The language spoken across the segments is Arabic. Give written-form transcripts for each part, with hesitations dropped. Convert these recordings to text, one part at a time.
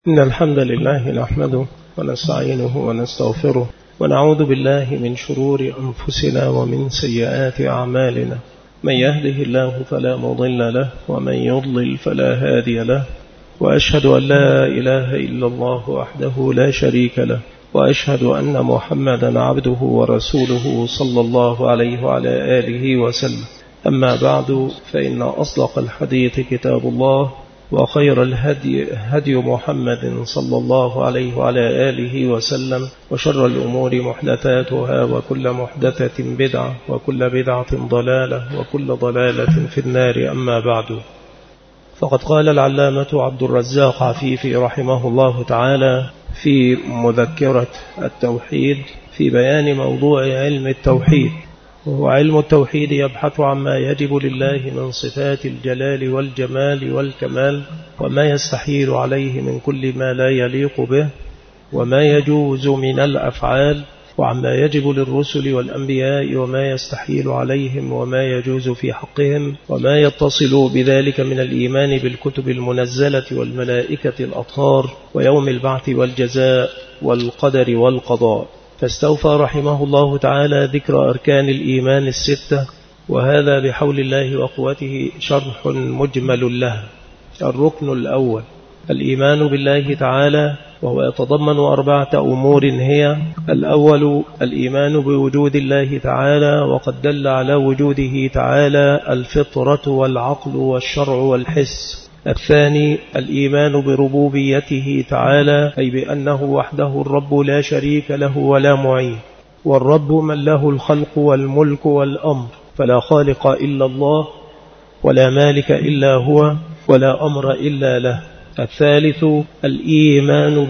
إن الحمد لله نحمده ونستعينه ونستغفره ونعوذ بالله من شرور أنفسنا ومن سيئات أعمالنا. من يهده الله فلا مضل له ومن يضلل فلا هادي له، وأشهد أن لا إله إلا الله وحده لا شريك له، وأشهد أن محمدا عبده ورسوله صلى الله عليه وعلى آله وسلم. أما بعد، فإن أصدق الحديث كتاب الله، وخير الهدي هدي محمد صلى الله عليه وعلى آله وسلم، وشر الأمور محدثاتها، وكل محدثة بدعة، وكل بدعة ضلالة، وكل ضلالة في النار. أما بعد، فقد قال العلامة عبد الرزاق عفيفي رحمه الله تعالى في مذكرة التوحيد في بيان موضوع علم التوحيد، وهو علم التوحيد يبحث عما يجب لله من صفات الجلال والجمال والكمال، وما يستحيل عليه من كل ما لا يليق به، وما يجوز من الأفعال، وعما يجب للرسل والأنبياء وما يستحيل عليهم وما يجوز في حقهم، وما يتصل بذلك من الإيمان بالكتب المنزلة والملائكة الأطهار ويوم البعث والجزاء والقدر والقضاء. فاستوفى رحمه الله تعالى ذكر أركان الإيمان الستة، وهذا بحول الله وقوته شرح مجمل له. الركن الأول الإيمان بالله تعالى، وهو يتضمن 4 أمور هي: الأول الإيمان بوجود الله تعالى، وقد دل على وجوده تعالى الفطرة والعقل والشرع والحس. الثاني الإيمان بربوبيته تعالى، أي بأنه وحده الرب لا شريك له ولا معين، والرب من له الخلق والملك والأمر، فلا خالق إلا الله، ولا مالك إلا هو، ولا أمر إلا له. الثالث الإيمان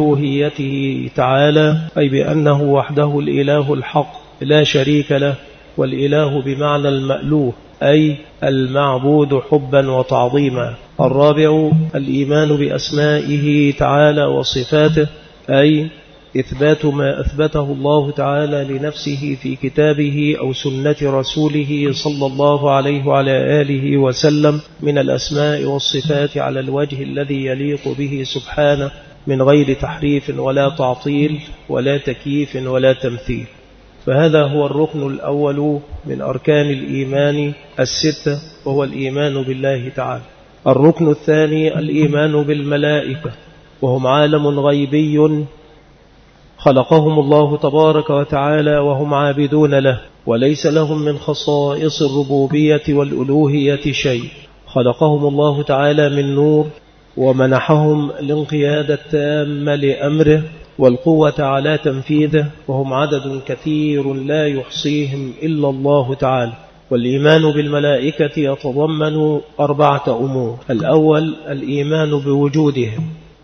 بألوهيته تعالى، أي بأنه وحده الإله الحق لا شريك له، والإله بمعنى المألوه، أي المعبود حبا وتعظيما. الرابع الإيمان بأسمائه تعالى وصفاته، أي إثبات ما أثبته الله تعالى لنفسه في كتابه أو سنة رسوله صلى الله عليه وعلى آله وسلم من الأسماء والصفات على الوجه الذي يليق به سبحانه، من غير تحريف ولا تعطيل ولا تكييف ولا تمثيل. فهذا هو الركن الأول من أركان الإيمان الستة، وهو الإيمان بالله تعالى. الركن الثاني الإيمان بالملائكة، وهم عالم غيبي خلقهم الله تبارك وتعالى وهم عابدون له، وليس لهم من خصائص الربوبية والألوهية شيء. خلقهم الله تعالى من نور، ومنحهم الانقياد التام لأمره والقوة على تنفيذه، وهم عدد كثير لا يحصيهم إلا الله تعالى. والإيمان بالملائكة يتضمن 4 أمور: الأول الإيمان بوجودهم،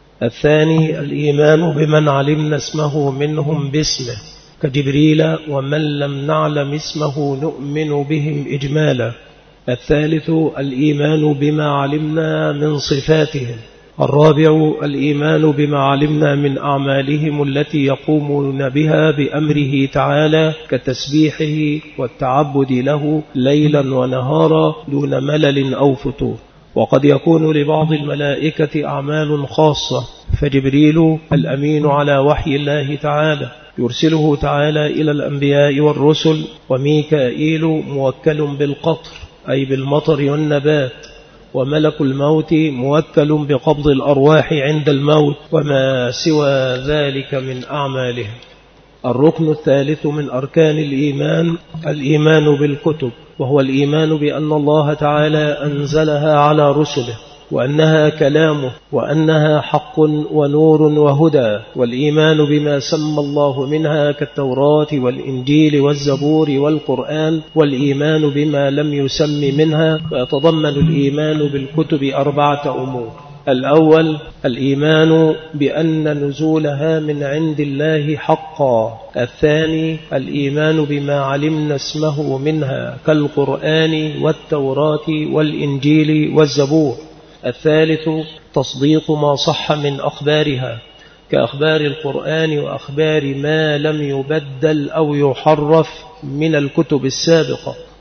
الثاني الإيمان بمن علمنا اسمه منهم باسمه كجبريل، ومن لم نعلم اسمه نؤمن بهم إجمالا. الثالث الإيمان بما علمنا من صفاتهم. الرابع الإيمان بما علمنا من أعمالهم التي يقومون بها بأمره تعالى، كتسبيحه والتعبد له ليلا ونهارا دون ملل أو فتور. وقد يكون لبعض الملائكة أعمال خاصة، فجبريل الأمين على وحي الله تعالى يرسله تعالى إلى الأنبياء والرسل، وميكائيل موكل بالقطر أي بالمطر والنبات، وملك الموت موكل بقبض الأرواح عند الموت، وما سوى ذلك من أعمالهم. الركن الثالث من أركان الإيمان الإيمان بالكتب، وهو الإيمان بأن الله تعالى أنزلها على رسله، وأنها كلامه، وأنها حق ونور وهدى، والإيمان بما سمى الله منها كالتوراة والإنجيل والزبور والقرآن، والإيمان بما لم يسم منها. ويتضمن الإيمان بالكتب 4 أمور: الأول الإيمان بأن نزولها من عند الله حقا. الثاني الإيمان بما علمنا اسمه منها كالقرآن والتوراة والإنجيل والزبور. الثالث تصديق ما صح من أخبارها كأخبار القرآن وأخبار ما لم يبدل أو يحرف من الكتب السابقة.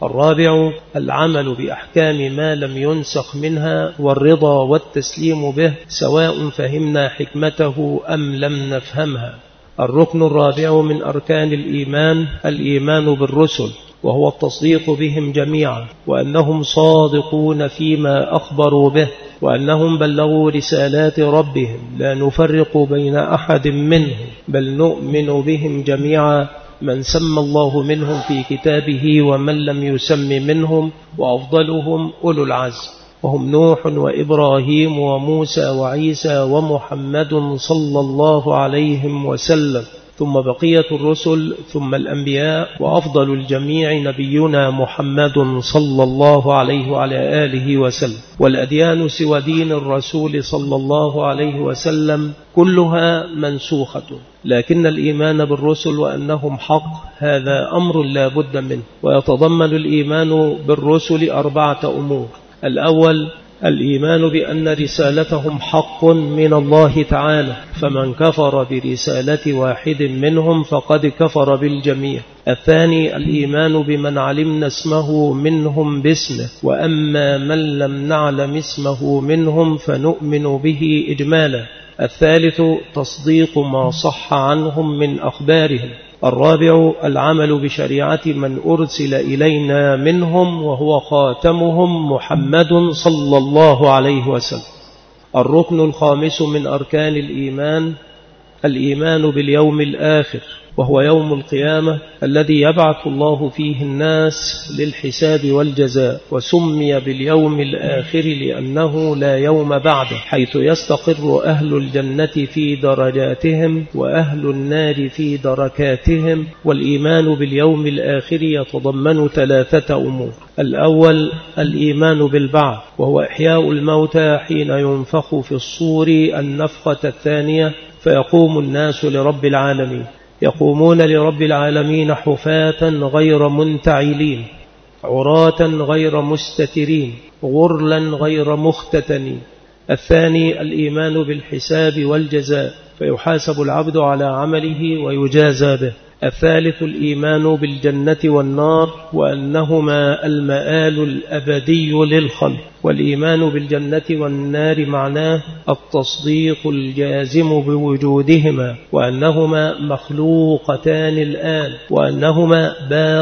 الرابع العمل بأحكام ما لم ينسخ منها والرضا والتسليم به سواء فهمنا حكمته أم لم نفهمها. الركن الرابع من أركان الإيمان بالرسل، وهو التصديق بهم جميعا، وأنهم صادقون فيما أخبروا به، وأنهم بلغوا رسالات ربهم لا نفرق بين أحد منهم، بل نؤمن بهم جميعا، من سمى الله منهم في كتابه ومن لم يسم منهم، وأفضلهم أولو العزم، وهم نوح وإبراهيم وموسى وعيسى ومحمد صلى الله عليه وسلم، ثم بقية الرسل، ثم الأنبياء، وأفضل الجميع نبينا محمد صلى الله عليه وعلى آله وسلم. والأديان سوى دين الرسول صلى الله عليه وسلم كلها منسوخة، لكن الإيمان بالرسل وأنهم حق هذا أمر لا بد منه. ويتضمن الإيمان بالرسل 4 أمور. الأول الإيمان بأن رسالتهم حق من الله تعالى، فمن كفر برسالة واحد منهم فقد كفر بالجميع. الثاني الإيمان بمن علمنا اسمه منهم باسمه، وأما من لم نعلم اسمه منهم فنؤمن به إجمالا. الثالث تصديق ما صح عنهم من أخبارهم. الرابع العمل بشريعة من أرسل إلينا منهم، وهو خاتمهم محمد صلى الله عليه وسلم. الركن الخامس من أركان الإيمان باليوم الآخر، وهو يوم القيامة الذي يبعث الله فيه الناس للحساب والجزاء، وسمي باليوم الآخر لأنه لا يوم بعده، حيث يستقر أهل الجنة في درجاتهم وأهل النار في دركاتهم. والإيمان باليوم الآخر يتضمن 3 أمور. الأول الإيمان بالبعث، وهو إحياء الموتى حين ينفخ في الصور النفخة الثانية، فيقوم الناس لرب العالمين، يقومون لرب العالمين حفاة غير منتعلين، عراة غير مستترين، غرلا غير مختتنين. الثاني الإيمان بالحساب والجزاء، فيحاسب العبد على عمله ويجازى به. الثالث الإيمان بالجنة والنار، وأنهما المآل الأبدي للخلق. والإيمان بالجنة والنار معناه التصديق الجازم بوجودهما، وأنهما مخلوقتان الآن، وأنهما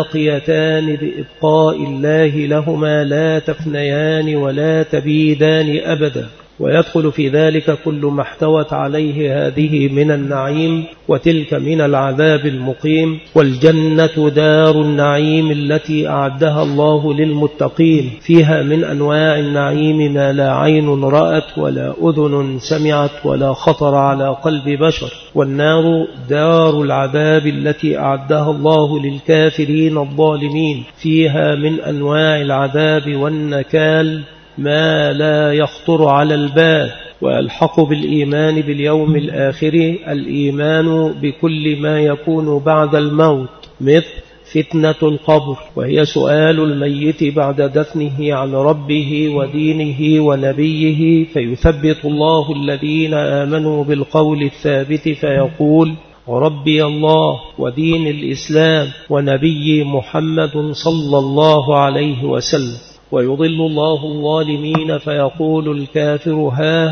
باقيتان بإبقاء الله لهما، لا تفنيان ولا تبيدان أبدا. ويدخل في ذلك كل ما احتوت عليه هذه من النعيم، وتلك من العذاب المقيم. والجنة دار النعيم التي أعدها الله للمتقين، فيها من أنواع النعيم ما لا عين رأت ولا أذن سمعت ولا خطر على قلب بشر. والنار دار العذاب التي أعدها الله للكافرين الظالمين، فيها من أنواع العذاب والنكال ما لا يخطر على البال. ويلحق بالإيمان باليوم الآخر الإيمان بكل ما يكون بعد الموت، مثل فتنة القبر، وهي سؤال الميت بعد دفنه عن ربه ودينه ونبيه، فيثبت الله الذين آمنوا بالقول الثابت فيقول ربي الله ودين الإسلام ونبي محمد صلى الله عليه وسلم. ويضل الله الظالمين فيقول الكافر ها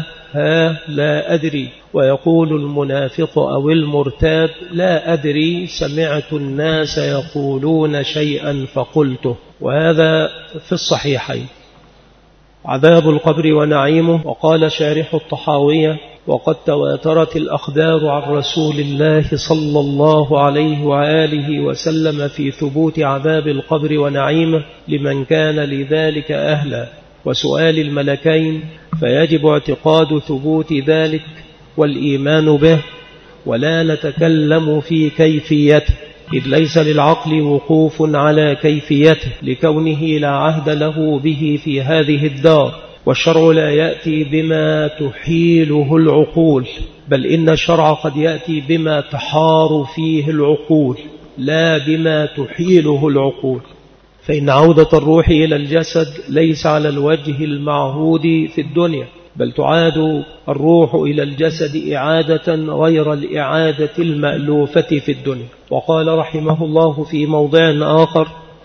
لا أدري، ويقول المنافق أو المرتاب لا أدري، سمعت الناس يقولون شيئا فقلته. وهذا في الصحيحين. عذاب القبر ونعيمه. وقال شارح الطحاوية: وقد تواترت الأخبار عن رسول الله صلى الله عليه وآله وسلم في ثبوت عذاب القبر ونعيمه لمن كان لذلك أهلا، وسؤال الملكين، فيجب اعتقاد ثبوت ذلك والإيمان به، ولا نتكلم في كيفيته، إذ ليس للعقل وقوف على كيفيته، لكونه لا عهد له به في هذه الدار. والشرع لا يأتي بما تحيله العقول، بل إن الشرع قد يأتي بما تحار فيه العقول، لا بما تحيله العقول. فإن عودة الروح إلى الجسد ليس على الوجه المعهود في الدنيا، بل تعاد الروح إلى الجسد إعادة غير الإعادة المألوفة في الدنيا. وقال رحمه الله في موضع آخر: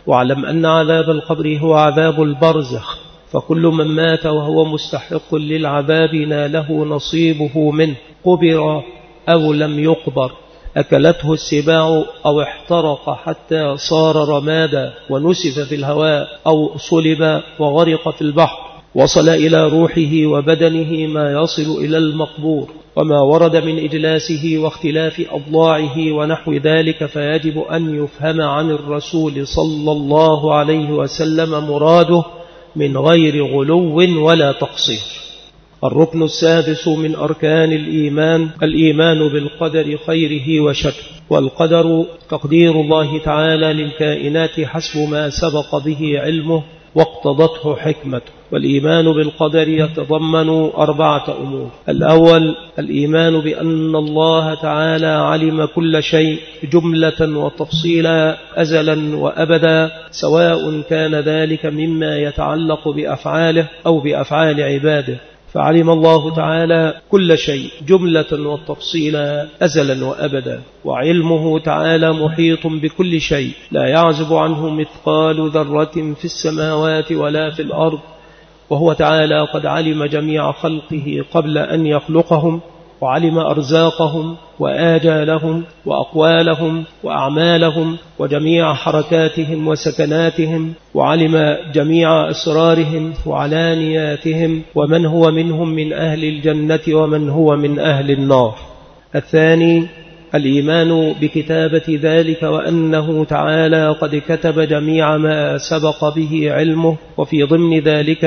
واعلم أن عذاب القبر هو عذاب البرزخ، فكل من مات وهو مستحق للعذاب ناله نصيبه منه، قبر أو لم يقبر، أكلته السباع أو احترق حتى صار رمادا ونسف في الهواء أو صلب وغرق في البحر، وصل إلى روحه وبدنه ما يصل إلى المقبور، وما ورد من إجلاسه واختلاف أضلاعه ونحو ذلك، فيجب أن يفهم عن الرسول صلى الله عليه وسلم مراده من غير غلو ولا تقصير. الركن السادس من أركان الإيمان بالقدر خيره وشره. والقدر تقدير الله تعالى للكائنات حسب ما سبق به علمه واقتضته حكمته. والإيمان بالقدر يتضمن 4 أمور. الأول الإيمان بأن الله تعالى علم كل شيء جملة وتفصيلا أزلا وأبدا، سواء كان ذلك مما يتعلق بأفعاله أو بأفعال عباده، فعلم الله تعالى كل شيء جملة وتفصيلا أزلا وأبدا، وعلمه تعالى محيط بكل شيء، لا يعزب عنه مثقال ذرة في السماوات ولا في الأرض، وهو تعالى قد علم جميع خلقه قبل أن يخلقهم، وعلم أرزاقهم وآجالهم وأقوالهم وأعمالهم وجميع حركاتهم وسكناتهم، وعلم جميع أسرارهم وعلانياتهم، ومن هو منهم من أهل الجنة ومن هو من أهل النار. الثاني الإيمان بكتابة ذلك، وأنه تعالى قد كتب جميع ما سبق به علمه، وفي ضمن ذلك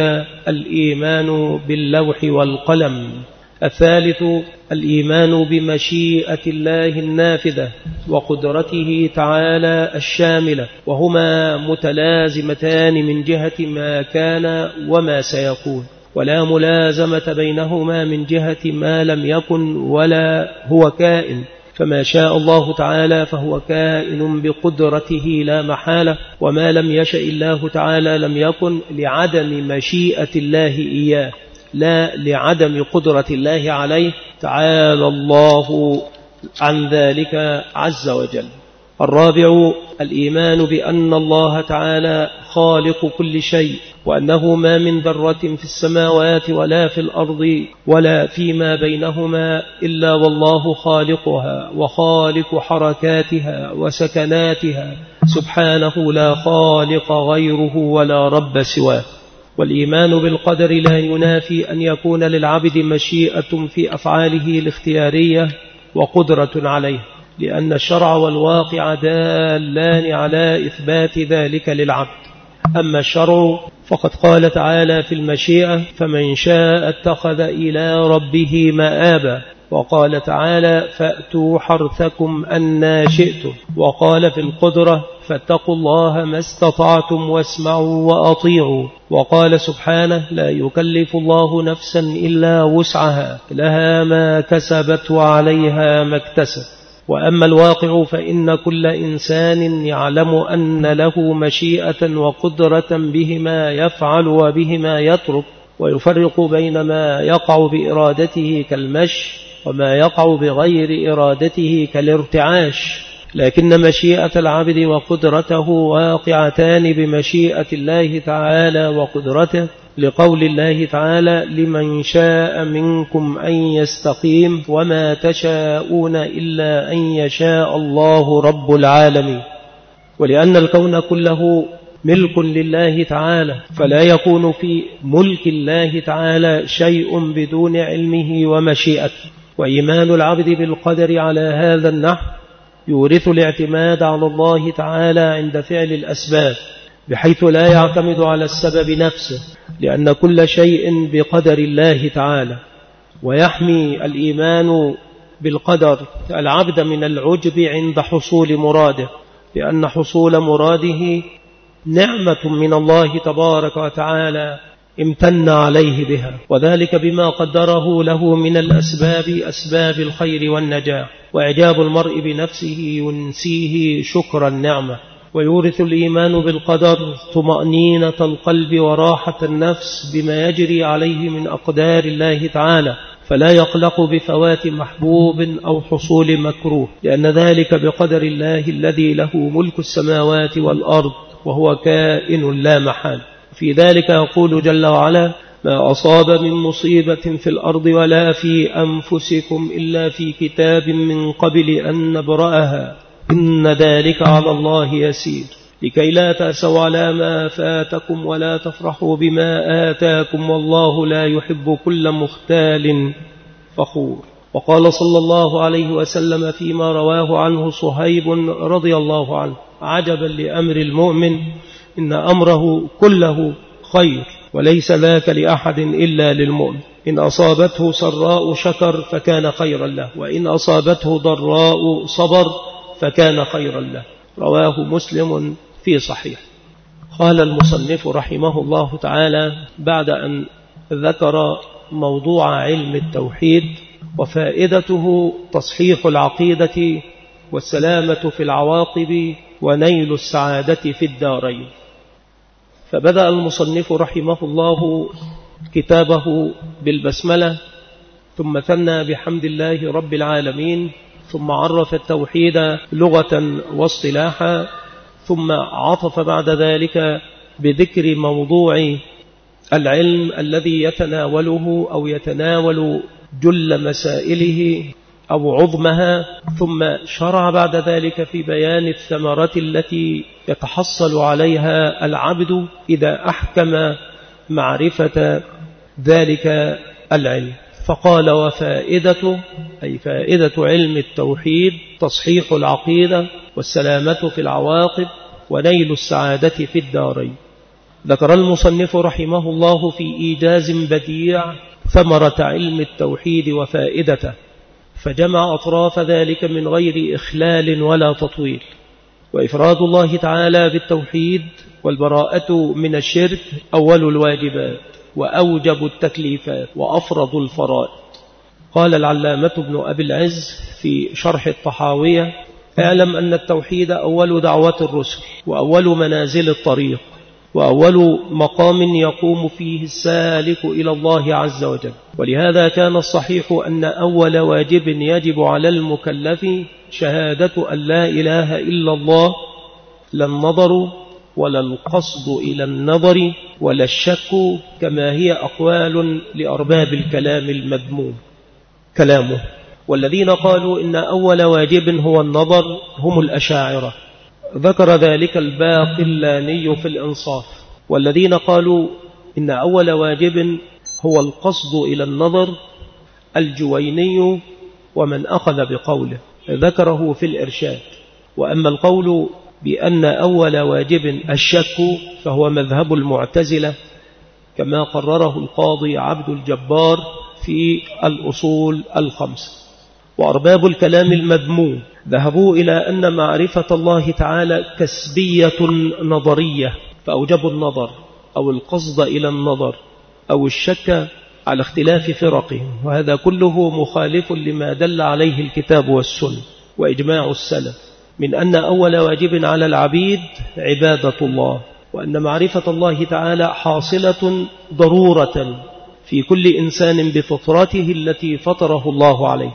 الإيمان باللوح والقلم. الثالث الإيمان بمشيئة الله النافذة وقدرته تعالى الشاملة، وهما متلازمتان من جهة ما كان وما سيكون، ولا ملازمة بينهما من جهة ما لم يكن ولا هو كائن، فما شاء الله تعالى فهو كائن بقدرته لا محالة، وما لم يشأ الله تعالى لم يكن، لعدم مشيئة الله إياه لا لعدم قدرة الله عليه، تعالى الله عن ذلك عز وجل. الرابع الإيمان بأن الله تعالى خالق كل شيء، وأنه ما من ذرة في السماوات ولا في الأرض ولا فيما بينهما إلا والله خالقها وخالق حركاتها وسكناتها سبحانه، لا خالق غيره ولا رب سواه. والإيمان بالقدر لا ينافي أن يكون للعبد مشيئة في أفعاله الاختيارية وقدرة عليه، لأن الشرع والواقع دالان على إثبات ذلك للعبد. أما الشرع فقد قال تعالى في المشيئة: فمن شاء اتخذ إلى ربه مآبا، وقال تعالى: فأتوا حرثكم أنى شئتم، وقال في القدرة: فاتقوا الله ما استطعتم واسمعوا وأطيعوا، وقال سبحانه: لا يكلف الله نفسا إلا وسعها، لها ما كسبت وعليها ما اكتسبت. وأما الواقع فإن كل إنسان يعلم أن له مشيئة وقدرة بهما يفعل وبهما يترك، ويفرق بين ما يقع بإرادته كالمشي وما يقع بغير إرادته كالارتعاش، لكن مشيئة العبد وقدرته واقعتان بمشيئة الله تعالى وقدرته، لقول الله تعالى: لمن شاء منكم أن يستقيم وما تشاءون إلا أن يشاء الله رب العالمين. ولأن الكون كله ملك لله تعالى، فلا يكون في ملك الله تعالى شيء بدون علمه ومشيئته. وإيمان العبد بالقدر على هذا النحو يورث الاعتماد على الله تعالى عند فعل الأسباب، بحيث لا يعتمد على السبب نفسه، لأن كل شيء بقدر الله تعالى. ويحمي الإيمان بالقدر العبد من العجب عند حصول مراده، لأن حصول مراده نعمة من الله تبارك وتعالى امتن عليه بها، وذلك بما قدره له من الأسباب، أسباب الخير والنجاح. وإعجاب المرء بنفسه ينسيه شكر النعمة. ويورث الإيمان بالقدر طمأنينة القلب وراحة النفس بما يجري عليه من أقدار الله تعالى، فلا يقلق بفوات محبوب أو حصول مكروه، لأن ذلك بقدر الله الذي له ملك السماوات والأرض وهو كائن لا محال. في ذلك يقول جل وعلا: ما أصاب من مصيبة في الأرض ولا في أنفسكم إلا في كتاب من قبل أن نبرأها إن ذلك على الله يسير لكي لا تأسوا على ما فاتكم ولا تفرحوا بما آتاكم والله لا يحب كل مختال فخور. وقال صلى الله عليه وسلم فيما رواه عنه صهيب رضي الله عنه: عجبا لأمر المؤمن إن أمره كله خير وليس ذاك لأحد إلا للمؤمن، إن أصابته سراء شكر فكان خيرا له، وإن أصابته ضراء صبر فكان خيرا له. رواه مسلم في صحيح. قال المصنف رحمه الله تعالى بعد أن ذكر موضوع علم التوحيد وفائدته تصحيح العقيدة والسلامة في العواقب ونيل السعادة في الدارين، فبدأ المصنف رحمه الله كتابه بالبسملة، ثم ثنى بحمد الله رب العالمين، ثم عرف التوحيد لغة واصطلاحا، ثم عطف بعد ذلك بذكر موضوع العلم الذي يتناوله أو يتناول جل مسائله أو عظمها، ثم شرع بعد ذلك في بيان الثمرة التي يتحصل عليها العبد إذا أحكم معرفة ذلك العلم، فقال: وفائدته أي فائدة علم التوحيد تصحيح العقيدة والسلامة في العواقب ونيل السعادة في الدارين. ذكر المصنف رحمه الله في إيجاز بديع ثمرة علم التوحيد وفائدته، فجمع أطراف ذلك من غير إخلال ولا تطويل. وإفراد الله تعالى بالتوحيد والبراءة من الشرك أول الواجبات وأوجب التكليفات وأفرض الفرائض. قال العلامة ابن أبي العز في شرح الطحاوية: اعلم أن التوحيد أول دعوة الرسل وأول منازل الطريق وأول مقام يقوم فيه السالك إلى الله عز وجل. ولهذا كان الصحيح أن أول واجب يجب على المكلف شهادة أن لا إله إلا الله، لا النظر ولا القصد إلى النظر ولا الشك، كما هي أقوال لأرباب الكلام المذموم كلامه. والذين قالوا إن أول واجب هو النظر هم الأشاعرة، ذكر ذلك الباقلاني في الإنصاف. والذين قالوا إن أول واجب هو القصد إلى النظر الجويني ومن أخذ بقوله، ذكره في الإرشاد. وأما القول بأن أول واجب الشك فهو مذهب المعتزلة كما قرره القاضي عبد الجبار في الأصول الخمسة. وأرباب الكلام المذموم ذهبوا إلى أن معرفة الله تعالى كسبية نظرية، فأوجبوا النظر أو القصد إلى النظر أو الشك على اختلاف فرقهم، وهذا كله مخالف لما دل عليه الكتاب والسنة وإجماع السلف من أن أول واجب على العبيد عبادة الله، وأن معرفة الله تعالى حاصلة ضرورة في كل إنسان بفطرته التي فطره الله عليه.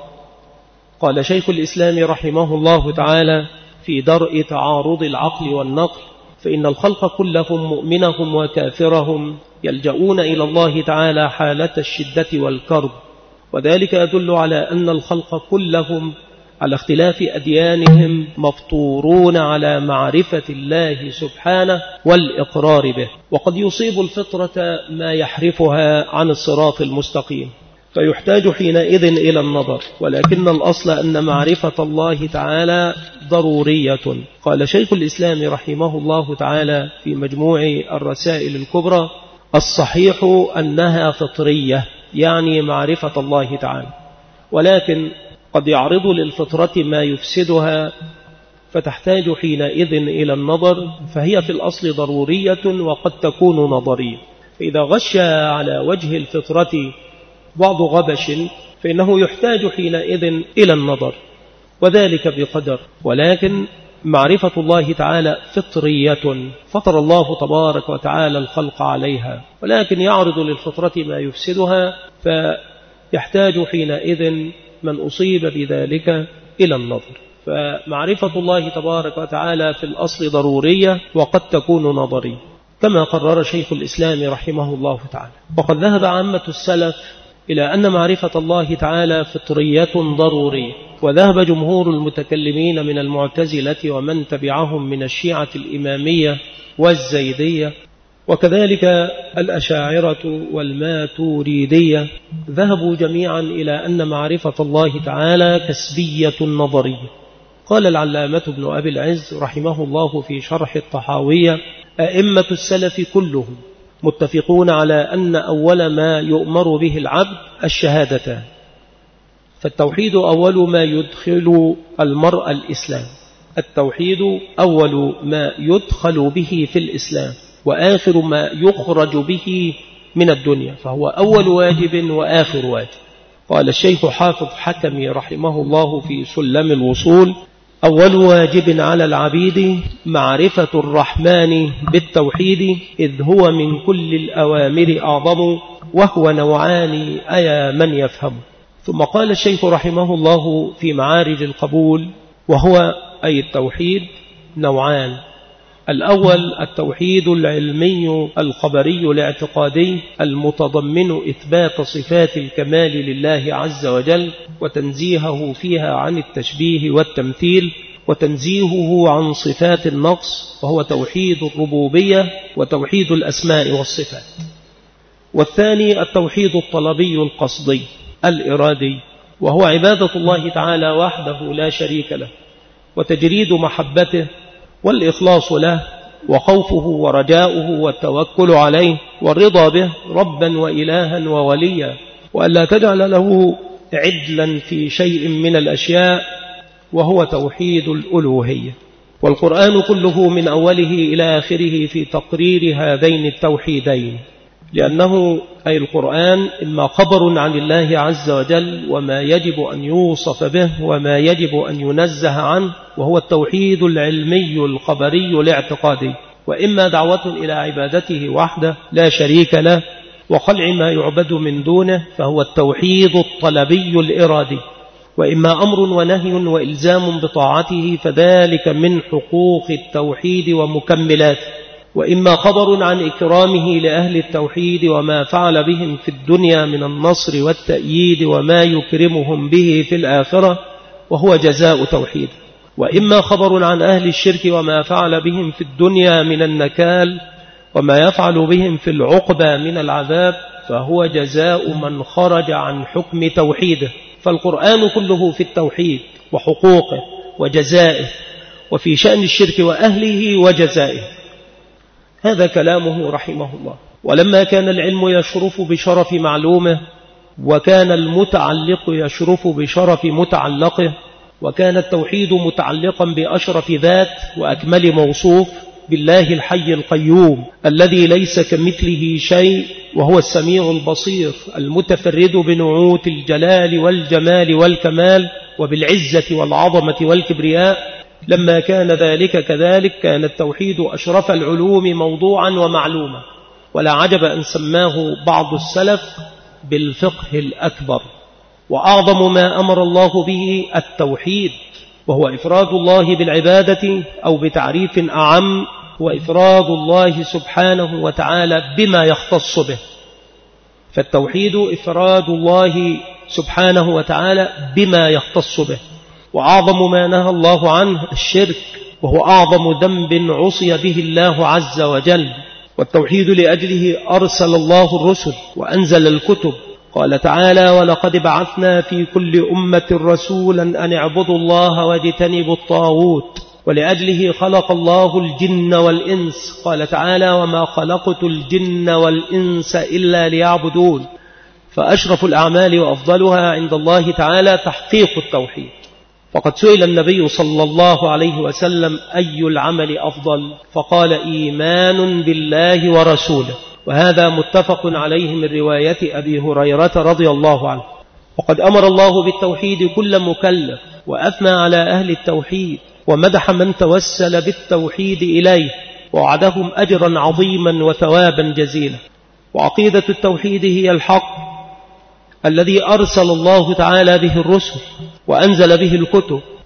قال شيخ الإسلام رحمه الله تعالى في درء تعارض العقل والنقل: فإن الخلق كلهم مؤمنهم وكافرهم يلجؤون إلى الله تعالى حالة الشدة والكرب، وذلك يدل على أن الخلق كلهم على اختلاف أديانهم مفطورون على معرفة الله سبحانه والإقرار به، وقد يصيب الفطرة ما يحرفها عن الصراط المستقيم، فيحتاج حينئذ إلى النظر. ولكن الأصل أن معرفة الله تعالى ضرورية. قال شيخ الإسلام رحمه الله تعالى في مجموع الرسائل الكبرى: الصحيح أنها فطرية، يعني معرفة الله تعالى، ولكن قد يعرض للفطرة ما يفسدها فتحتاج حينئذ إلى النظر، فهي في الأصل ضرورية وقد تكون نظرية. فإذا غش على وجه الفطرة بعض غبش فإنه يحتاج حينئذ إلى النظر، وذلك بقدر. ولكن معرفة الله تعالى فطرية، فطر الله تبارك وتعالى الخلق عليها، ولكن يعرض للفطرة ما يفسدها، فيحتاج حينئذ من أصيب بذلك إلى النظر. فمعرفة الله تبارك وتعالى في الأصل ضرورية وقد تكون نظرية كما قرر شيخ الإسلام رحمه الله تعالى. وقد ذهب عامة السلف إلى أن معرفة الله تعالى فطرية ضرورية، وذهب جمهور المتكلمين من المعتزلة ومن تبعهم من الشيعة الإمامية والزيدية وكذلك الأشاعرة والماتوريدية ذهبوا جميعا إلى أن معرفة الله تعالى كسبية نظرية. قال العلامة ابن أبي العز رحمه الله في شرح الطحاوية: أئمة السلف كلهم متفقون على أن أول ما يؤمر به العبد الشهادتان، فالتوحيد أول ما يدخل المرء الإسلام، التوحيد أول ما يدخل به في الإسلام وآخر ما يخرج به من الدنيا، فهو أول واجب وآخر واجب. قال الشيخ حافظ حكمي رحمه الله في سلم الوصول: أول واجب على العبيد معرفة الرحمن بالتوحيد، إذ هو من كل الأوامر أعظم، وهو نوعان أيا من يفهم. ثم قال الشيخ رحمه الله في معارج القبول: وهو أي التوحيد نوعان، الأول التوحيد العلمي الخبري الاعتقادي المتضمن إثبات صفات الكمال لله عز وجل وتنزيهه فيها عن التشبيه والتمثيل وتنزيهه عن صفات النقص، وهو توحيد الربوبية وتوحيد الأسماء والصفات. والثاني التوحيد الطلبي القصدي الإرادي، وهو عبادة الله تعالى وحده لا شريك له وتجريد محبته والإخلاص له وخوفه ورجاؤه والتوكل عليه والرضا به ربا وإلها ووليا، وألا تجعل له عدلا في شيء من الأشياء، وهو توحيد الألوهية. والقرآن كله من أوله إلى آخره في تقرير هذين التوحيدين، لأنه أي القرآن إما خبر عن الله عز وجل وما يجب أن يوصف به وما يجب أن ينزه عنه، وهو التوحيد العلمي الخبري الاعتقادي، وإما دعوة إلى عبادته وحده لا شريك له وخلع ما يعبد من دونه، فهو التوحيد الطلبي الإرادي، وإما أمر ونهي وإلزام بطاعته، فذلك من حقوق التوحيد ومكملاته، وإما خبر عن إكرامه لأهل التوحيد وما فعل بهم في الدنيا من النصر والتأييد وما يكرمهم به في الآخرة، وهو جزاء توحيد، وإما خبر عن أهل الشرك وما فعل بهم في الدنيا من النكال وما يفعل بهم في العقبى من العذاب، فهو جزاء من خرج عن حكم توحيده. فالقرآن كله في التوحيد وحقوقه وجزائه، وفي شأن الشرك وأهله وجزائه. هذا كلامه رحمه الله. ولما كان العلم يشرف بشرف معلومه، وكان المتعلق يشرف بشرف متعلقه، وكان التوحيد متعلقا بأشرف ذات وأكمل موصوف بالله الحي القيوم الذي ليس كمثله شيء، وهو السميع البصير المتفرد بنعوت الجلال والجمال والكمال وبالعزة والعظمة والكبرياء. لما كان ذلك كذلك كان التوحيد أشرف العلوم موضوعا ومعلوما، ولا عجب أن سماه بعض السلف بالفقه الأكبر. وأعظم ما أمر الله به التوحيد، وهو إفراد الله بالعبادة، أو بتعريف أعم هو إفراد الله سبحانه وتعالى بما يختص به. فالتوحيد إفراد الله سبحانه وتعالى بما يختص به. وأعظم ما نهى الله عنه الشرك، وهو أعظم ذنب عصي به الله عز وجل. والتوحيد لأجله أرسل الله الرسل وأنزل الكتب. قال تعالى: ولقد بعثنا في كل أمة رسولا أن اعبدوا الله واجتنبوا الطاغوت. ولأجله خلق الله الجن والإنس. قال تعالى: وما خلقت الجن والإنس إلا ليعبدون. فأشرف الأعمال وأفضلها عند الله تعالى تحقيق التوحيد. فقد سئل النبي صلى الله عليه وسلم: أي العمل أفضل؟ فقال: إيمان بالله ورسوله. وهذا متفق عليه من رواية أبي هريرة رضي الله عنه. وقد أمر الله بالتوحيد كل مكلف، وأثنى على أهل التوحيد، ومدح من توسل بالتوحيد إليه، ووعدهم أجرا عظيما وثوابا جزيلا. وعقيدة التوحيد هي الحق الذي أرسل الله تعالى به الرسل وأنزل به الكتب،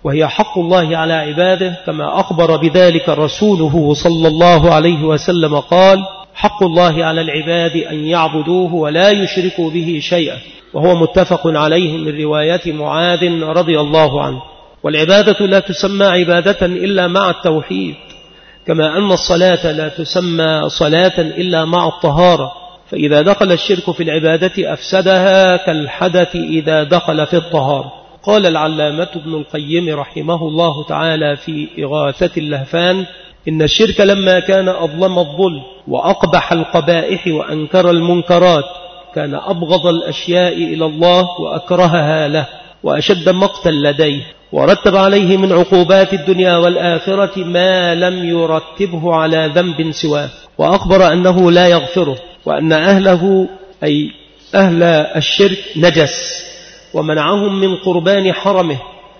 وهي حق الله على عباده كما أخبر بذلك رسوله صلى الله عليه وسلم قال: حق الله على العباد أن يعبدوه ولا يشركوا به شيئا، وهو متفق عليه من رواية معاذ رضي الله عنه. والعبادة لا تسمى عبادة إلا مع التوحيد، كما أن الصلاة لا تسمى صلاة إلا مع الطهارة، فإذا دخل الشرك في العبادة أفسدها كالحدث إذا دخل في الطهارة. قال العلامة ابن القيم رحمه الله تعالى في إغاثة اللهفان: إن الشرك لما كان أظلم الظلم وأقبح القبائح وأنكر المنكرات كان أبغض الأشياء إلى الله وأكرهها له وأشد مقتا لديه، ورتب عليه من عقوبات الدنيا والآخرة ما لم يرتبه على ذنب سواه، وأخبر أنه لا يغفره، وأن أهله أي أهل الشرك نجس، ومنعهم من قربان حرمه،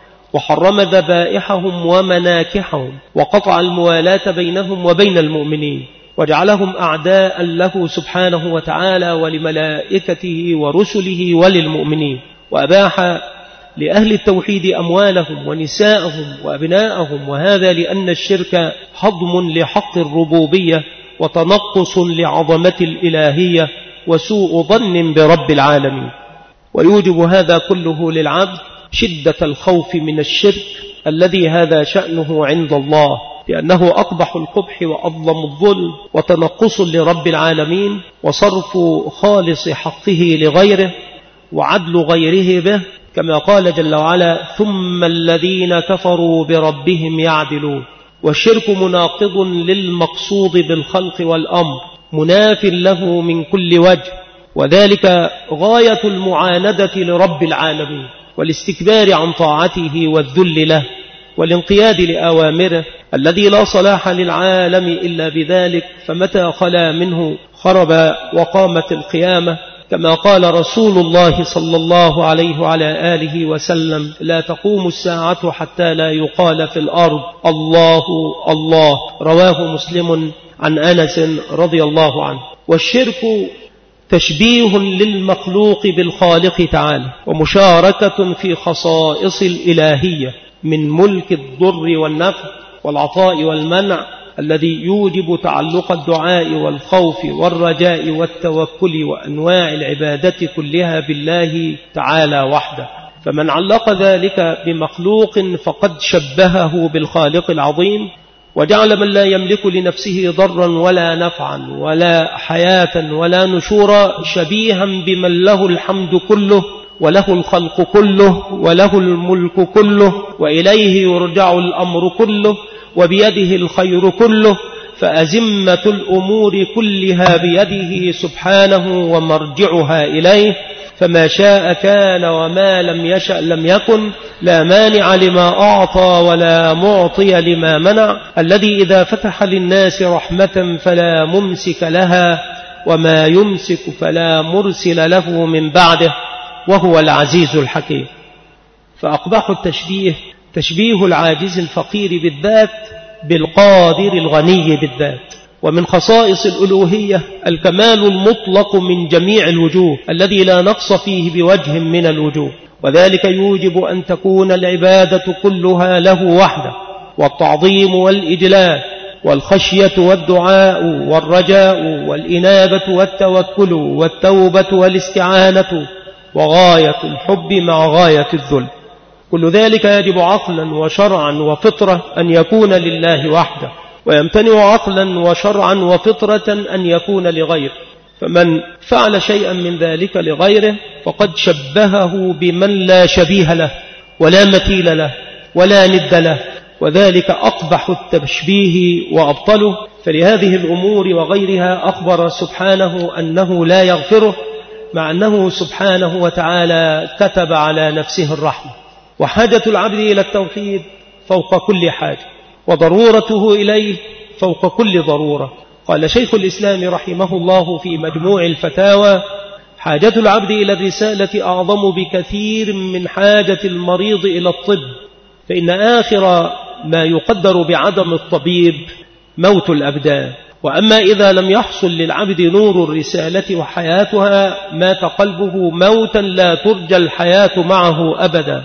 وحرم ذبائحهم ومناكحهم، وقطع الموالاة بينهم وبين المؤمنين، وجعلهم أعداء له سبحانه وتعالى ولملائكته ورسله وللمؤمنين، وأباح لأهل التوحيد أموالهم ونساءهم وأبناءهم، وهذا لأن الشرك هضم لحق الربوبية وتنقص لعظمة الإلهية وسوء ظن برب العالمين. ويوجب هذا كله للعبد شدة الخوف من الشرك الذي هذا شأنه عند الله، لأنه أقبح القبح وأظلم الظلم وتنقص لرب العالمين وصرف خالص حقه لغيره وعدل غيره به، كما قال جل وعلا: ثم الذين كفروا بربهم يعدلون. والشرك مناقض للمقصود بالخلق والأمر، مناف له من كل وجه، وذلك غاية المعاندة لرب العالمين والاستكبار عن طاعته والذل له والانقياد لأوامره الذي لا صلاح للعالم إلا بذلك، فمتى خلا منه خرب وقامت القيامة، كما قال رسول الله صلى الله عليه وعلى آله وسلم: لا تقوم الساعة حتى لا يقال في الأرض الله الله. رواه مسلم عن أنس رضي الله عنه. والشرك تشبيه للمخلوق بالخالق تعالى، ومشاركة في خصائص الإلهية من ملك الضر والنفع والعطاء والمنع، الذي يوجب تعلق الدعاء والخوف والرجاء والتوكل وأنواع العبادة كلها بالله تعالى وحده. فمن علق ذلك بمخلوق فقد شبهه بالخالق العظيم، وجعل من لا يملك لنفسه ضرا ولا نفعا ولا حياة ولا نشورا شبيها بمن له الحمد كله وله الخلق كله وله الملك كله وإليه يرجع الأمر كله وبيده الخير كله، فأزمة الأمور كلها بيده سبحانه ومرجعها إليه، فما شاء كان وما لم يشأ لم يكن، لا مانع لما أعطى ولا معطي لما منع، الذي إذا فتح للناس رحمة فلا ممسك لها وما يمسك فلا مرسل له من بعده، وهو العزيز الحكيم. فأقبح التشبيه تشبيه العاجز الفقير بالذات بالقادر الغني بالذات. ومن خصائص الألوهية الكمال المطلق من جميع الوجوه الذي لا نقص فيه بوجه من الوجوه، وذلك يوجب أن تكون العبادة كلها له وحده، والتعظيم والإجلال والخشية والدعاء والرجاء والإنابة والتوكل والتوبة والاستعانة وغاية الحب مع غاية الذل. كل ذلك يجب عقلا وشرعا وفطرة أن يكون لله وحده، ويمتنع عقلا وشرعا وفطرة أن يكون لغيره. فمن فعل شيئا من ذلك لغيره فقد شبهه بمن لا شبيه له ولا مثيل له ولا ند له، وذلك أقبح التشبيه وأبطله. فلهذه الأمور وغيرها أخبر سبحانه أنه لا يغفره، مع أنه سبحانه وتعالى كتب على نفسه الرحمة. وحاجة العبد إلى التوحيد فوق كل حاجة، وضرورته إليه فوق كل ضرورة. قال شيخ الإسلام رحمه الله في مجموع الفتاوى: حاجة العبد إلى الرسالة أعظم بكثير من حاجة المريض إلى الطب، فإن آخر ما يقدر بعدم الطبيب موت الأبدان. وأما إذا لم يحصل للعبد نور الرسالة وحياتها مات قلبه موتا لا ترجى الحياة معه أبدا،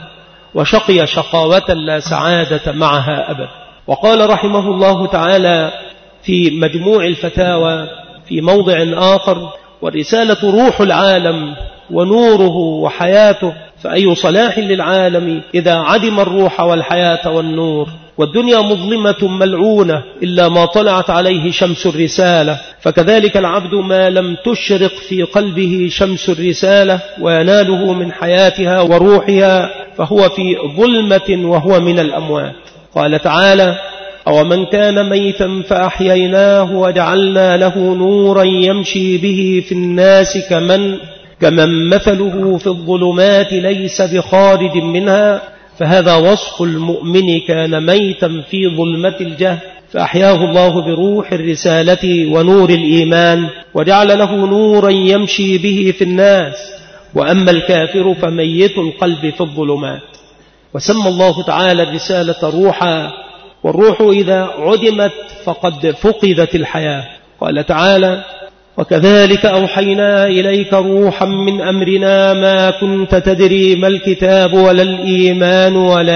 وشقي شقاوة لا سعادة معها أبدا. وقال رحمه الله تعالى في مجموع الفتاوى في موضع آخر: والرسالة روح العالم ونوره وحياته، فأي صلاح للعالم إذا عدم الروح والحياة والنور، والدنيا مظلمة ملعونة إلا ما طلعت عليه شمس الرسالة، فكذلك العبد ما لم تشرق في قلبه شمس الرسالة ويناله من حياتها وروحها فهو في ظلمة وهو من الأموات. قال تعالى: أو من كان ميتا فأحييناه وجعلنا له نورا يمشي به في الناس كمن مثله في الظلمات ليس بخارج منها، فهذا وصف المؤمن كان ميتا في ظلمة الجهل فأحياه الله بروح الرسالة ونور الإيمان وجعل له نورا يمشي به في الناس، وأما الكافر فميت القلب في الظلمات. وسمى الله تعالى الرسالة روحا، والروح إذا عدمت فقد فقدت الحياة. قال تعالى: وكذلك أوحينا إليك روحا من أمرنا ما كنت تدري ما الكتاب ولا الإيمان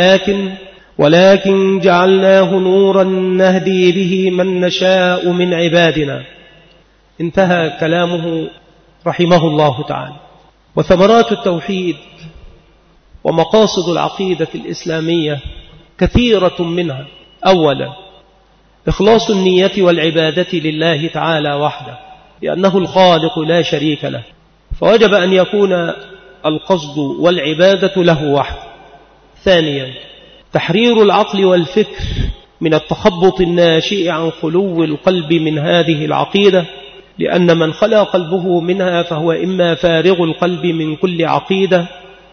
ولكن جعلناه نورا نهدي به من نشاء من عبادنا. انتهى كلامه رحمه الله تعالى. وثمرات التوحيد ومقاصد العقيدة الإسلامية كثيرة منها: أولا، إخلاص النية والعبادة لله تعالى وحده، لأنه الخالق لا شريك له، فوجب أن يكون القصد والعبادة له وحده. ثانيا، تحرير العقل والفكر من التخبط الناشئ عن خلو القلب من هذه العقيدة، لأن من خلا قلبه منها فهو إما فارغ القلب من كل عقيدة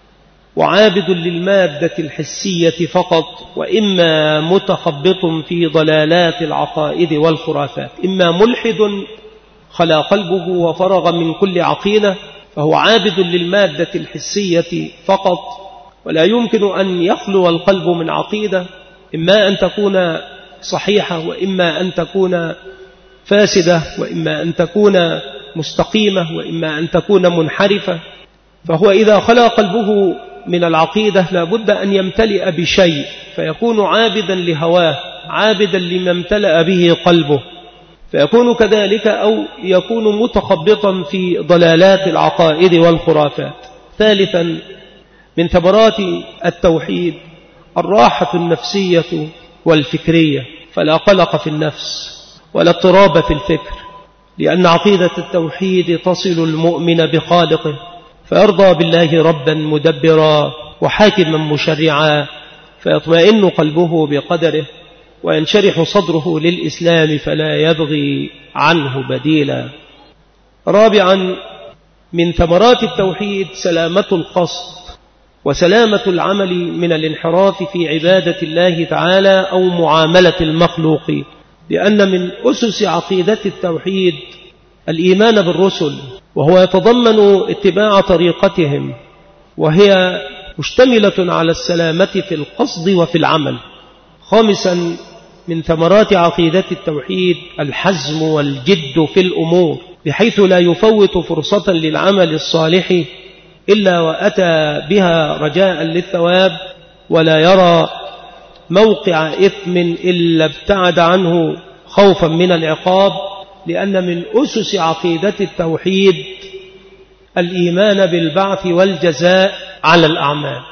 وعابد للمادة الحسية فقط، وإما متخبط في ضلالات العقائد والخرافات. إما ملحد خلا قلبه وفرغ من كل عقيدة فهو عابد للمادة الحسية فقط، ولا يمكن أن يخلو القلب من عقيدة، إما أن تكون صحيحة وإما أن تكون فاسدة، وإما أن تكون مستقيمة وإما أن تكون منحرفة. فهو إذا خلا قلبه من العقيدة لابد أن يمتلئ بشيء فيكون عابدا لهواه، عابدا لما امتلأ به قلبه، فيكون كذلك أو يكون متخبطا في ضلالات العقائد والخرافات. ثالثا، من ثمرات التوحيد الراحة النفسية والفكرية، فلا قلق في النفس ولا اضطراب في الفكر، لأن عقيدة التوحيد تصل المؤمن بخالقه فيرضى بالله ربا مدبرا وحاكما مشرعا، فيطمئن قلبه بقدره وينشرح صدره للإسلام فلا يبغي عنه بديلا. رابعا، من ثمرات التوحيد سلامة القصد وسلامة العمل من الانحراف في عبادة الله تعالى أو معاملة المخلوق، لأن من أسس عقيدة التوحيد الإيمان بالرسل، وهو يتضمن اتباع طريقتهم، وهي مشتملة على السلامة في القصد وفي العمل. خامسا، من ثمرات عقيدة التوحيد الحزم والجد في الأمور، بحيث لا يفوت فرصة للعمل الصالح إلا وأتى بها رجاء للثواب، ولا يرى موقع إثم إلا ابتعد عنه خوفا من العقاب، لأن من أسس عقيدة التوحيد الإيمان بالبعث والجزاء على الأعمال.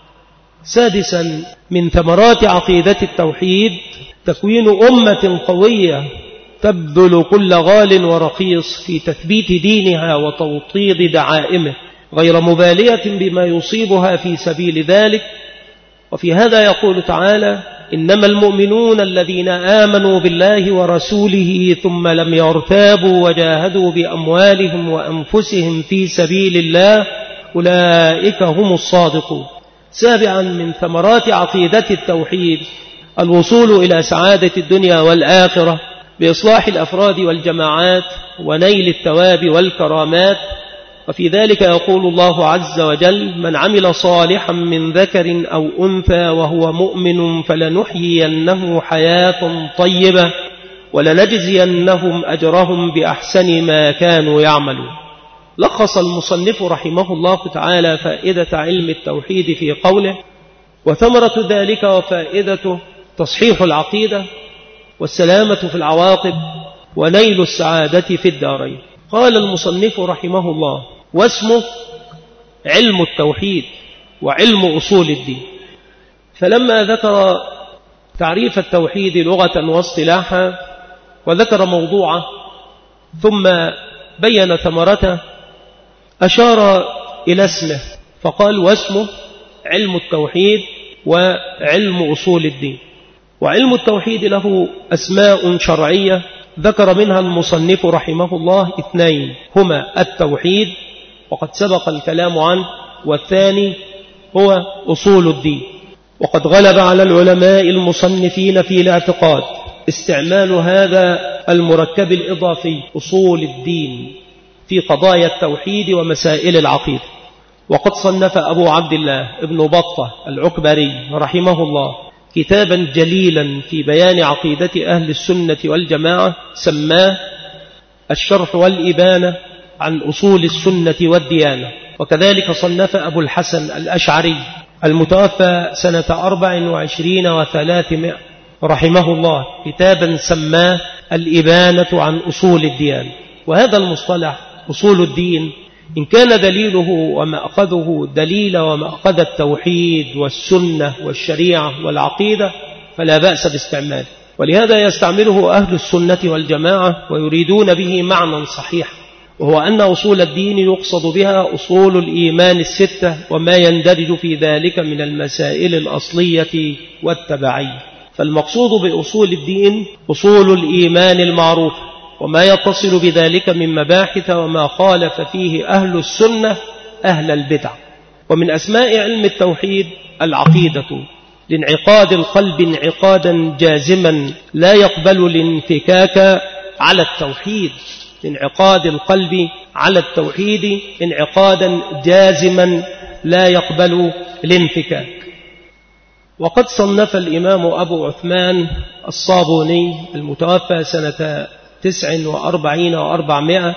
سادسا، من ثمرات عقيدة التوحيد تكوين أمة قوية تبذل كل غال ورخيص في تثبيت دينها وتوطيد دعائمه، غير مبالية بما يصيبها في سبيل ذلك. وفي هذا يقول تعالى: إنما المؤمنون الذين آمنوا بالله ورسوله ثم لم يرتابوا وجاهدوا بأموالهم وأنفسهم في سبيل الله أولئك هم الصادقون. سابعا، من ثمرات عقيدة التوحيد الوصول إلى سعادة الدنيا والآخرة بإصلاح الأفراد والجماعات ونيل الثواب والكرامات. وفي ذلك يقول الله عز وجل: من عمل صالحا من ذكر أو أنثى وهو مؤمن فلنحيينه حياة طيبة ولنجزينهم أجرهم بأحسن ما كانوا يعملون. لخص المصنف رحمه الله تعالى فائدة علم التوحيد في قوله: وثمرة ذلك وفائدته تصحيح العقيدة والسلامة في العواقب ونيل السعادة في الدارين. قال المصنف رحمه الله: واسمه علم التوحيد وعلم أصول الدين. فلما ذكر تعريف التوحيد لغة واصطلاحا وذكر موضوعه ثم بين ثمرته أشار إلى اسمه فقال: واسمه علم التوحيد وعلم أصول الدين. وعلم التوحيد له أسماء شرعية ذكر منها المصنف رحمه الله 2 هما التوحيد وقد سبق الكلام عنه، والثاني هو أصول الدين. وقد غلب على العلماء المصنفين في الاعتقاد استعمال هذا المركب الإضافي أصول الدين في قضايا التوحيد ومسائل العقيدة. وقد صنف أبو عبد الله ابن بطة العكبري رحمه الله كتابا جليلا في بيان عقيدة أهل السنة والجماعة سماه الشرح والإبانة عن أصول السنة والديانة. وكذلك صنف أبو الحسن الأشعري المتوفى سنة 24 و300 رحمه الله كتابا سماه الإبانة عن أصول الديانة. وهذا المصطلح أصول الدين إن كان دليله ومأخذه دليل ومأخذ التوحيد والسنة والشريعة والعقيدة فلا بأس باستعماله، ولهذا يستعمله أهل السنة والجماعة ويريدون به معنى صحيح، وهو أن أصول الدين يقصد بها أصول الإيمان 6 وما يندرج في ذلك من المسائل الأصلية والتبعية. فالمقصود بأصول الدين أصول الإيمان المعروف وما يتصل بذلك من مباحث وما خالف فيه أهل السنة أهل البدع. ومن أسماء علم التوحيد العقيدة لانعقاد القلب انعقادا جازما لا يقبل الانفكاك على التوحيد، لانعقاد القلب على التوحيد انعقادا جازما لا يقبل الانفكاك. وقد صنف الإمام أبو عثمان الصابوني المتوفى سنة 49 و400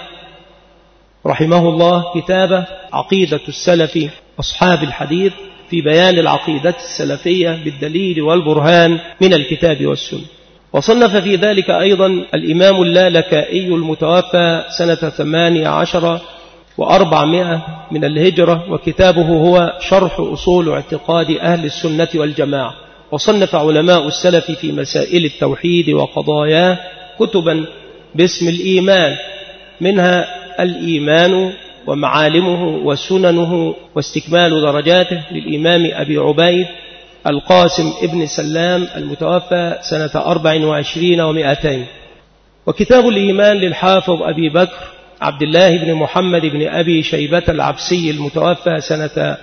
رحمه الله كتابه عقيدة السلف أصحاب الحديث في بيان العقيدة السلفية بالدليل والبرهان من الكتاب والسنة. وصنف في ذلك أيضا الإمام اللالكائي المتوفى سنة 18 و400 من الهجرة وكتابه هو شرح أصول اعتقاد أهل السنة والجماعة. وصنف علماء السلف في مسائل التوحيد وقضاياه كتبا باسم الإيمان، منها الإيمان ومعالمه وسننه واستكمال درجاته للإمام أبي عبيد القاسم ابن سلام المتوفى سنة 24 و200. وكتاب الإيمان للحافظ أبي بكر عبد الله بن محمد بن أبي شيبة العبسي المتوفى سنة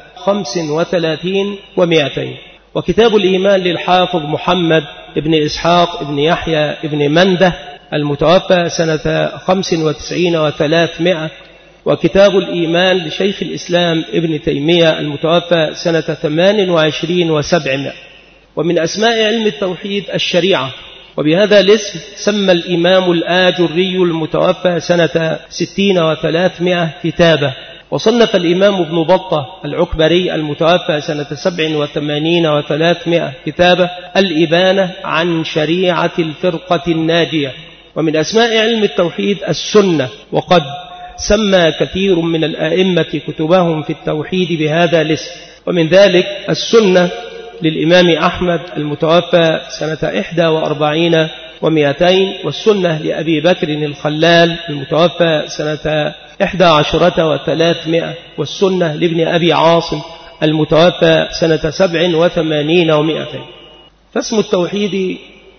35 و200. وكتاب الإيمان للحافظ محمد بن إسحاق بن يحيى بن منده المتوفى سنة 95 و300. وكتاب الإيمان لشيخ الإسلام ابن تيمية المتوفى سنة 28 و700. ومن أسماء علم التوحيد الشريعة، وبهذا الاسم سمى الإمام الآجري المتوفى سنة 60 و300 كتابه. وصنف الإمام ابن بطة العكبري المتوفى سنة 87 و300 كتابه الإبانة عن شريعة الفرقة الناجية. ومن أسماء علم التوحيد السنة، وقد سمى كثير من الآئمة كتبهم في التوحيد بهذا الاسم. ومن ذلك السنة للإمام أحمد المتوفى سنة 41 و200، والسنة لأبي بكر الخلال المتوفى سنة 11 و300، والسنة لابن أبي عاصم المتوفى سنة 87 و200. فاسم التوحيد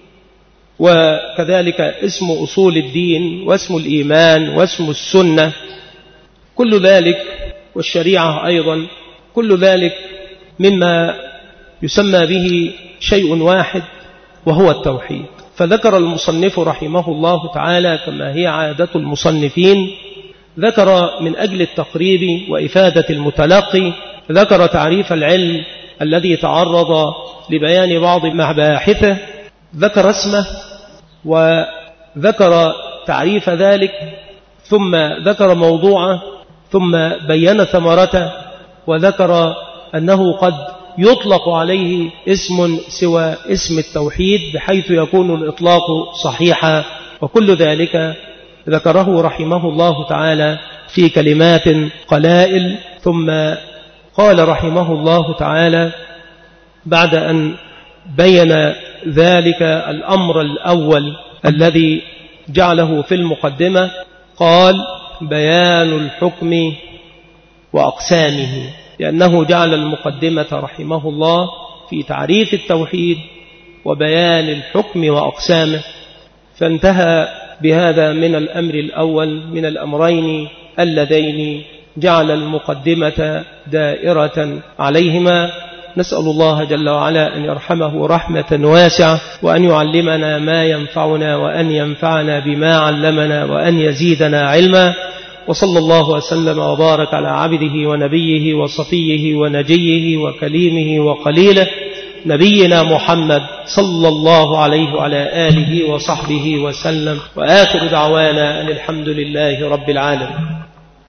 وكذلك اسم أصول الدين واسم الإيمان واسم السنة كل ذلك والشريعة أيضا كل ذلك مما يسمى به شيء واحد وهو التوحيد. فذكر المصنف رحمه الله تعالى كما هي عادة المصنفين، ذكر من أجل التقريب وإفادة المتلقي، ذكر تعريف العلم الذي تعرض لبيان بعض مباحثه، ذكر اسمه وذكر تعريف ذلك، ثم ذكر موضوعه، ثم بين ثمرته، وذكر أنه قد يطلق عليه اسم سوى اسم التوحيد بحيث يكون الإطلاق صحيحا، وكل ذلك ذكره رحمه الله تعالى في كلمات قلائل. ثم قال رحمه الله تعالى بعد أن بين ذلك الأمر الأول الذي جعله في المقدمة، قال بيان الحكم وأقسامه، لأنه جعل المقدمة رحمه الله في تعريف التوحيد وبيان الحكم وأقسامه، فانتهى بهذا من الأمر الأول من الأمرين اللذين جعل المقدمة دائرة عليهما. نسأل الله جل وعلا أن يرحمه رحمة واسعة، وأن يعلمنا ما ينفعنا، وأن ينفعنا بما علمنا، وأن يزيدنا علما. وصلى الله وسلم وبارك على عبده ونبيه وصفيه ونجيه وكليمه وقليله نبينا محمد صلى الله عليه وعلى آله وصحبه وسلم، وآخر دعوانا أن الحمد لله رب العالمين.